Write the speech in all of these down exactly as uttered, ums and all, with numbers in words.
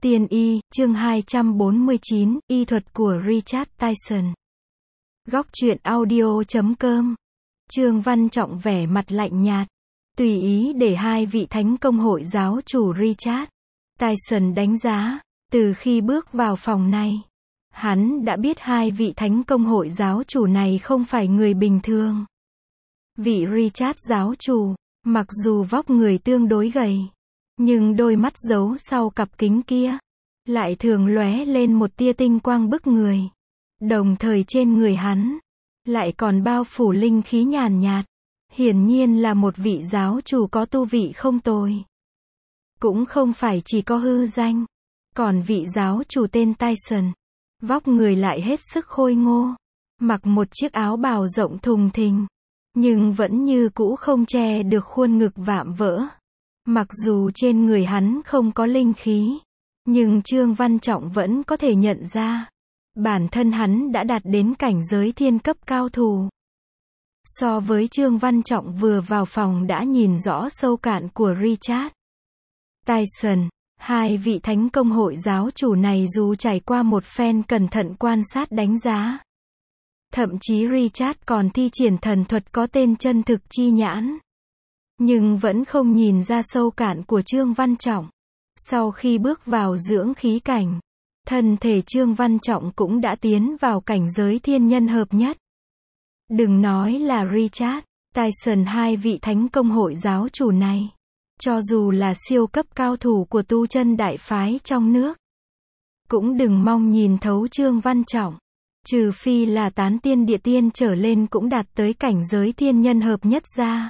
Tiên y, chương hai trăm bốn mươi chín, y thuật của Richard Tyson. Góc truyện audio chấm com. Trương Văn Trọng vẻ mặt lạnh nhạt, tùy ý để hai vị thánh công hội giáo chủ Richard Tyson đánh giá. Từ khi bước vào phòng này, hắn đã biết hai vị thánh công hội giáo chủ này không phải người bình thường. Vị Richard giáo chủ, mặc dù vóc người tương đối gầy, nhưng đôi mắt giấu sau cặp kính kia lại thường lóe lên một tia tinh quang bức người. Đồng thời trên người hắn lại còn bao phủ linh khí nhàn nhạt, hiển nhiên là một vị giáo chủ có tu vị không tồi. Cũng không phải chỉ có hư danh, còn vị giáo chủ tên Tyson, vóc người lại hết sức khôi ngô, mặc một chiếc áo bào rộng thùng thình, nhưng vẫn như cũ không che được khuôn ngực vạm vỡ. Mặc dù trên người hắn không có linh khí, nhưng Trương Văn Trọng vẫn có thể nhận ra, bản thân hắn đã đạt đến cảnh giới thiên cấp cao thủ. So với Trương Văn Trọng vừa vào phòng đã nhìn rõ sâu cạn của Richard Tyson, hai vị thánh công hội giáo chủ này dù trải qua một phen cẩn thận quan sát đánh giá, thậm chí Richard còn thi triển thần thuật có tên chân thực chi nhãn, nhưng vẫn không nhìn ra sâu cạn của Trương Văn Trọng. Sau khi bước vào dưỡng khí cảnh, thân thể Trương Văn Trọng cũng đã tiến vào cảnh giới thiên nhân hợp nhất. Đừng nói là Richard Tyson, hai vị thánh công hội giáo chủ này, cho dù là siêu cấp cao thủ của tu chân đại phái trong nước, cũng đừng mong nhìn thấu Trương Văn Trọng. Trừ phi là tán tiên địa tiên trở lên cũng đạt tới cảnh giới thiên nhân hợp nhất ra,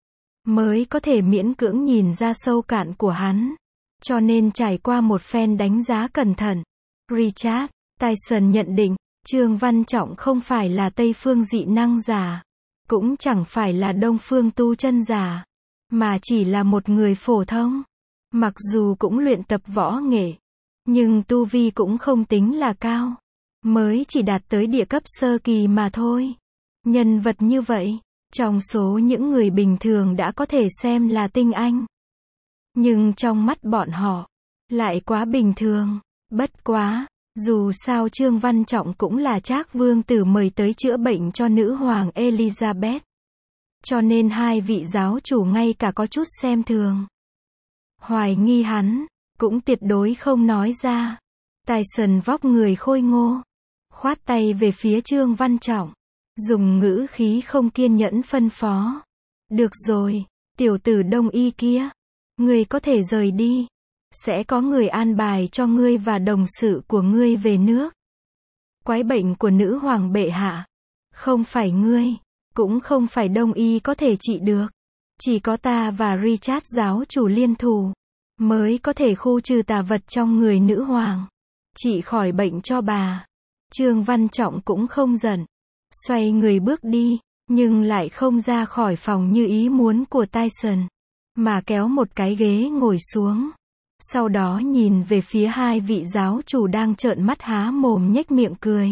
mới có thể miễn cưỡng nhìn ra sâu cạn của hắn. Cho nên trải qua một phen đánh giá cẩn thận, Richard Tyson nhận định, Trương Văn Trọng không phải là Tây phương dị năng giả, cũng chẳng phải là Đông phương tu chân giả, mà chỉ là một người phổ thông. Mặc dù cũng luyện tập võ nghệ, nhưng tu vi cũng không tính là cao, mới chỉ đạt tới địa cấp sơ kỳ mà thôi. Nhân vật như vậy, trong số những người bình thường đã có thể xem là tinh anh, nhưng trong mắt bọn họ lại quá bình thường. Bất quá, dù sao Trương Văn Trọng cũng là Trác vương tử mời tới chữa bệnh cho nữ hoàng Elizabeth, cho nên hai vị giáo chủ ngay cả có chút xem thường, hoài nghi hắn, cũng tuyệt đối không nói ra. Tyson vóc người khôi ngô, khoát tay về phía Trương Văn Trọng, dùng ngữ khí không kiên nhẫn phân phó. Được rồi, tiểu tử Đông y kia, ngươi có thể rời đi. Sẽ có người an bài cho ngươi và đồng sự của ngươi về nước. Quái bệnh của nữ hoàng bệ hạ, không phải ngươi, cũng không phải Đông y có thể trị được. Chỉ có ta và Richard giáo chủ liên thủ, mới có thể khu trừ tà vật trong người nữ hoàng, trị khỏi bệnh cho bà. Trương Văn Trọng cũng không giận, xoay người bước đi, nhưng lại không ra khỏi phòng như ý muốn của Tyson, mà kéo một cái ghế ngồi xuống. Sau đó nhìn về phía hai vị giáo chủ đang trợn mắt há mồm nhếch miệng cười.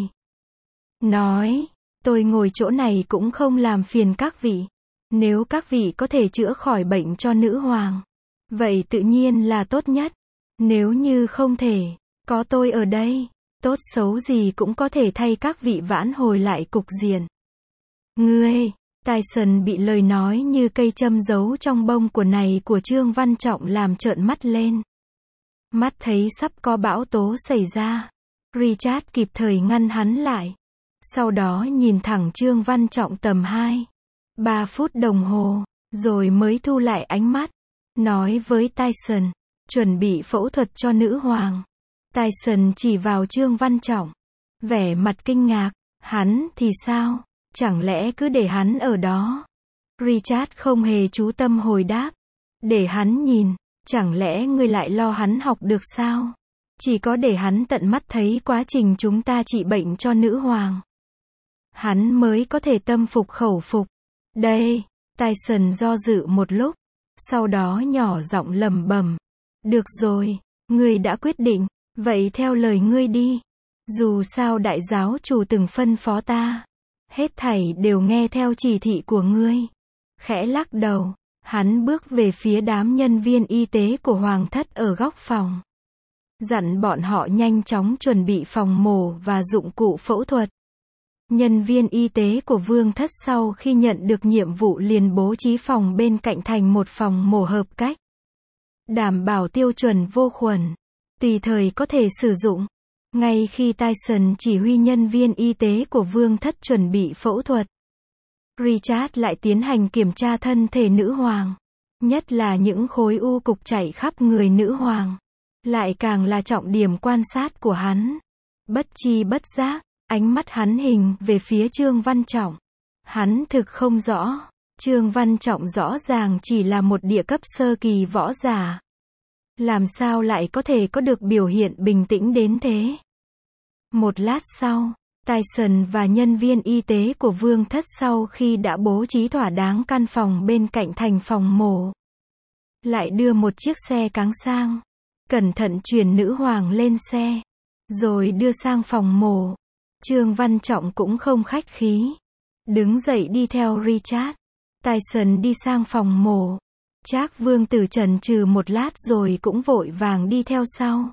Nói, tôi ngồi chỗ này cũng không làm phiền các vị. Nếu các vị có thể chữa khỏi bệnh cho nữ hoàng, vậy tự nhiên là tốt nhất. Nếu như không thể, có tôi ở đây, tốt xấu gì cũng có thể thay các vị vãn hồi lại cục diện. Ngươi, Tyson bị lời nói như cây châm giấu trong bông của này của Trương Văn Trọng làm trợn mắt lên. Mắt thấy sắp có bão tố xảy ra, Richard kịp thời ngăn hắn lại. Sau đó nhìn thẳng Trương Văn Trọng tầm hai, ba phút đồng hồ, rồi mới thu lại ánh mắt, nói với Tyson, chuẩn bị phẫu thuật cho nữ hoàng. Tyson chỉ vào Trương Văn Trọng, vẻ mặt kinh ngạc, hắn thì sao, chẳng lẽ cứ để hắn ở đó? Richard không hề chú tâm hồi đáp, để hắn nhìn. Chẳng lẽ ngươi lại lo hắn học được sao? Chỉ có để hắn tận mắt thấy quá trình chúng ta trị bệnh cho nữ hoàng, hắn mới có thể tâm phục khẩu phục. Đây, Tyson do dự một lúc, sau đó nhỏ giọng lẩm bẩm. Được rồi, ngươi đã quyết định, vậy theo lời ngươi đi. Dù sao đại giáo chủ từng phân phó ta, hết thảy đều nghe theo chỉ thị của ngươi. Khẽ lắc đầu, hắn bước về phía đám nhân viên y tế của hoàng thất ở góc phòng. dặn bọn họ nhanh chóng chuẩn bị phòng mổ và dụng cụ phẫu thuật. Nhân viên y tế của Vương Thất sau khi nhận được nhiệm vụ liền bố trí phòng bên cạnh thành một phòng mổ hợp cách, đảm bảo tiêu chuẩn vô khuẩn, tùy thời có thể sử dụng. Ngay khi Tyson chỉ huy nhân viên y tế của Vương Thất chuẩn bị phẫu thuật, Richard lại tiến hành kiểm tra thân thể nữ hoàng, nhất là những khối u cục chảy khắp người nữ hoàng, lại càng là trọng điểm quan sát của hắn. Bất chi bất giác, ánh mắt hắn hình về phía Trương Văn Trọng. Hắn thực không rõ, Trương Văn Trọng rõ ràng chỉ là một địa cấp sơ kỳ võ giả. Làm sao lại có thể có được biểu hiện bình tĩnh đến thế? Một lát sau, Tyson và nhân viên y tế của Vương Thất sau khi đã bố trí thỏa đáng căn phòng bên cạnh thành phòng mổ, lại đưa một chiếc xe cáng sang, cẩn thận chuyển nữ hoàng lên xe, rồi đưa sang phòng mổ. Trương Văn Trọng cũng không khách khí, đứng dậy đi theo Richard. Tyson đi sang phòng mổ. Trác Vương Tử chần chừ một lát rồi cũng vội vàng đi theo sau.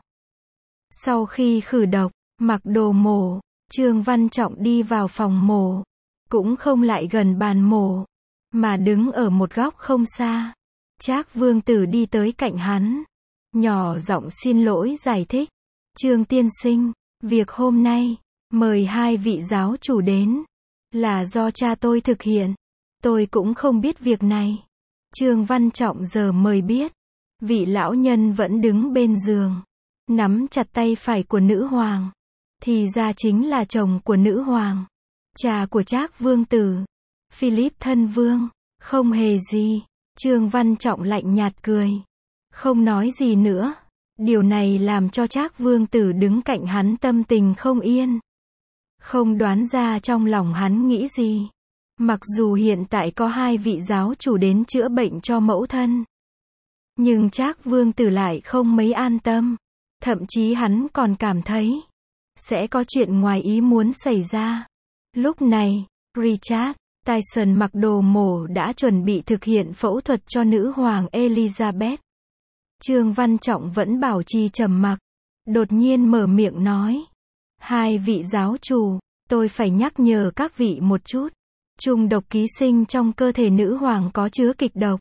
Sau khi khử độc, mặc đồ mổ, Trương Văn Trọng đi vào phòng mổ, cũng không lại gần bàn mổ, mà đứng ở một góc không xa. Trác Vương Tử đi tới cạnh hắn, nhỏ giọng xin lỗi giải thích. Trương tiên sinh, việc hôm nay, mời hai vị giáo chủ đến, là do cha tôi thực hiện. Tôi cũng không biết việc này. Trương Văn Trọng giờ mới biết, vị lão nhân vẫn đứng bên giường, nắm chặt tay phải của nữ hoàng. Thì ra chính là chồng của nữ hoàng, cha của Trác Vương Tử, Philip thân vương. Không hề gì. Trương Văn Trọng lạnh nhạt cười, không nói gì nữa. Điều này làm cho Trác Vương Tử đứng cạnh hắn tâm tình không yên, không đoán ra trong lòng hắn nghĩ gì. Mặc dù hiện tại có hai vị giáo chủ đến chữa bệnh cho mẫu thân, nhưng Trác Vương Tử lại không mấy an tâm. Thậm chí hắn còn cảm thấy sẽ có chuyện ngoài ý muốn xảy ra. Lúc này, Richard, Tyson mặc đồ mổ đã chuẩn bị thực hiện phẫu thuật cho nữ hoàng Elizabeth. Trương Văn Trọng vẫn bảo trì trầm mặc, đột nhiên mở miệng nói: hai vị giáo chủ, tôi phải nhắc nhở các vị một chút. Trùng độc ký sinh trong cơ thể nữ hoàng có chứa kịch độc.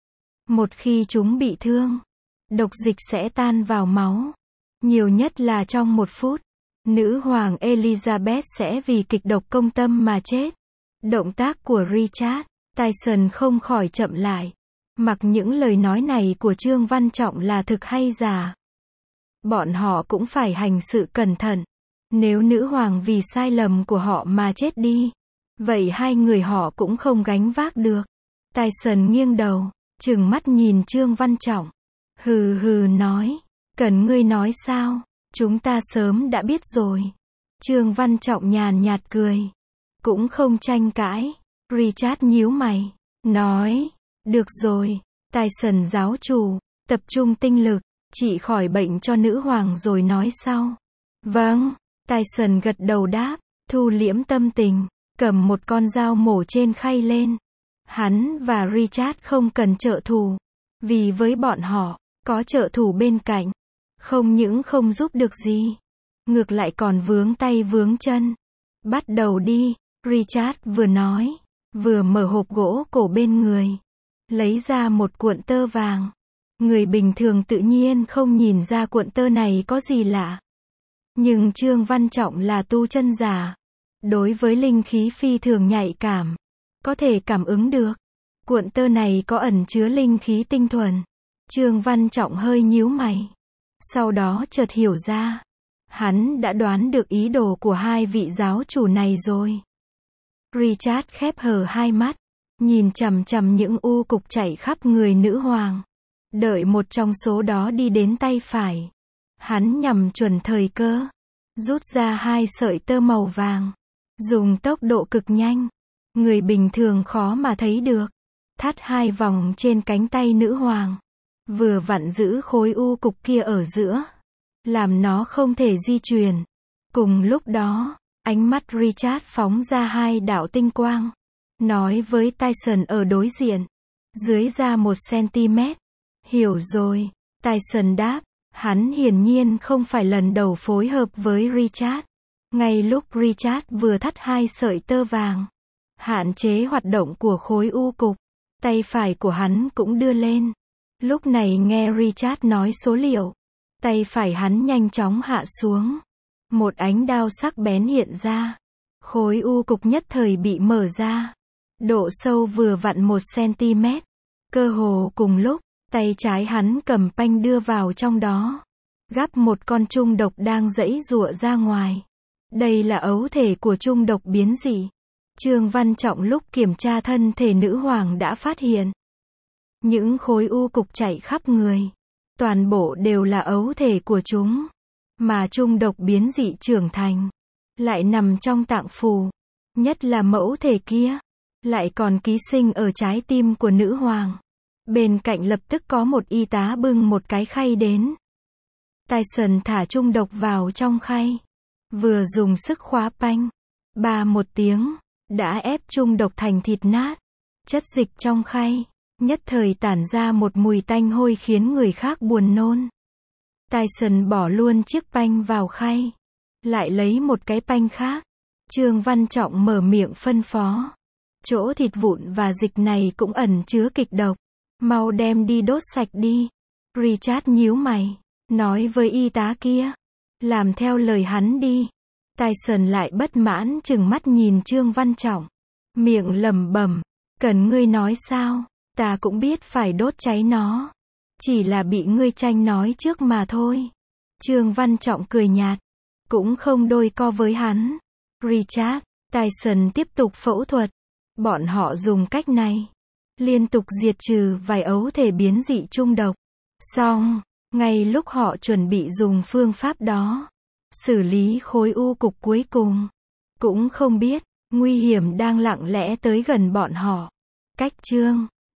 Một khi chúng bị thương, độc dịch sẽ tan vào máu, nhiều nhất là trong một phút. Nữ hoàng Elizabeth sẽ vì kịch độc công tâm mà chết. Động tác của Richard, Tyson không khỏi chậm lại. Mặc những lời nói này của Trương Văn Trọng là thực hay giả, bọn họ cũng phải hành sự cẩn thận. Nếu nữ hoàng vì sai lầm của họ mà chết đi, vậy hai người họ cũng không gánh vác được. Tyson nghiêng đầu, trừng mắt nhìn Trương Văn Trọng. Hừ hừ nói, cần ngươi nói sao? Chúng ta sớm đã biết rồi. Trương Văn Trọng nhàn nhạt cười, cũng không tranh cãi. Richard nhíu mày, nói, được rồi, Tyson giáo chủ, tập trung tinh lực, trị khỏi bệnh cho nữ hoàng rồi nói sau. Vâng, Tyson gật đầu đáp, thu liễm tâm tình, cầm một con dao mổ trên khay lên. Hắn và Richard không cần trợ thủ, vì với bọn họ, có trợ thủ bên cạnh, không những không giúp được gì, ngược lại còn vướng tay vướng chân. Bắt đầu đi, Richard vừa nói, vừa mở hộp gỗ cổ bên người, lấy ra một cuộn tơ vàng. Người bình thường tự nhiên không nhìn ra cuộn tơ này có gì lạ. Nhưng Trương Văn Trọng là tu chân giả, đối với linh khí phi thường nhạy cảm, có thể cảm ứng được. Cuộn tơ này có ẩn chứa linh khí tinh thuần. Trương Văn Trọng hơi nhíu mày, sau đó chợt hiểu ra, hắn đã đoán được ý đồ của hai vị giáo chủ này rồi. Richard khép hờ hai mắt, nhìn chằm chằm những u cục chảy khắp người nữ hoàng. Đợi một trong số đó đi đến tay phải, hắn nhằm chuẩn thời cơ, rút ra hai sợi tơ màu vàng, dùng tốc độ cực nhanh, người bình thường khó mà thấy được, thắt hai vòng trên cánh tay nữ hoàng, vừa vặn giữ khối u cục kia ở giữa, làm nó không thể di chuyển. Cùng lúc đó, ánh mắt Richard phóng ra hai đạo tinh quang, nói với Tyson ở đối diện, dưới ra một centimet. Hiểu rồi, Tyson đáp, Hắn hiển nhiên không phải lần đầu phối hợp với Richard. Ngay lúc Richard vừa thắt hai sợi tơ vàng, hạn chế hoạt động của khối u cục, tay phải của hắn cũng đưa lên. Lúc này nghe Richard nói số liệu, tay phải hắn nhanh chóng hạ xuống. Một ánh đao sắc bén hiện ra. Khối u cục nhất thời bị mở ra. Độ sâu vừa vặn một xăng-ti-mét. Cơ hồ cùng lúc, tay trái hắn cầm panh đưa vào trong đó. Gắp một con trung độc đang giãy giụa ra ngoài. Đây là ấu thể của trung độc biến dị. Trương Văn Trọng lúc kiểm tra thân thể nữ hoàng đã phát hiện. Những khối u cục chạy khắp người. Toàn bộ đều là ấu thể của chúng. Mà trung độc biến dị trưởng thành. Lại nằm trong tạng phủ. Nhất là mẫu thể kia. Lại còn ký sinh ở trái tim của nữ hoàng. Bên cạnh lập tức có một y tá bưng một cái khay đến. Tyson thả trung độc vào trong khay. Vừa dùng sức khóa panh. Ba một tiếng. Đã ép trung độc thành thịt nát. Chất dịch trong khay. Nhất thời tản ra một mùi tanh hôi khiến người khác buồn nôn. Tyson bỏ luôn chiếc panh vào khay. Lại lấy một cái panh khác. Trương Văn Trọng mở miệng phân phó. Chỗ thịt vụn và dịch này cũng ẩn chứa kịch độc. Mau đem đi đốt sạch đi. Richard nhíu mày. Nói với y tá kia. Làm theo lời hắn đi. Tyson lại bất mãn chừng mắt nhìn Trương Văn Trọng. Miệng lẩm bẩm. Cần ngươi nói sao? Ta cũng biết phải đốt cháy nó. Chỉ là bị ngươi tranh nói trước mà thôi. Trương Văn Trọng cười nhạt. Cũng không đôi co với hắn. Richard, Tyson tiếp tục phẫu thuật. Bọn họ dùng cách này. Liên tục diệt trừ vài ấu thể biến dị trung độc. Xong, ngay lúc họ chuẩn bị dùng phương pháp đó. Xử lý khối u cục cuối cùng. Cũng không biết, nguy hiểm đang lặng lẽ tới gần bọn họ. Cách chương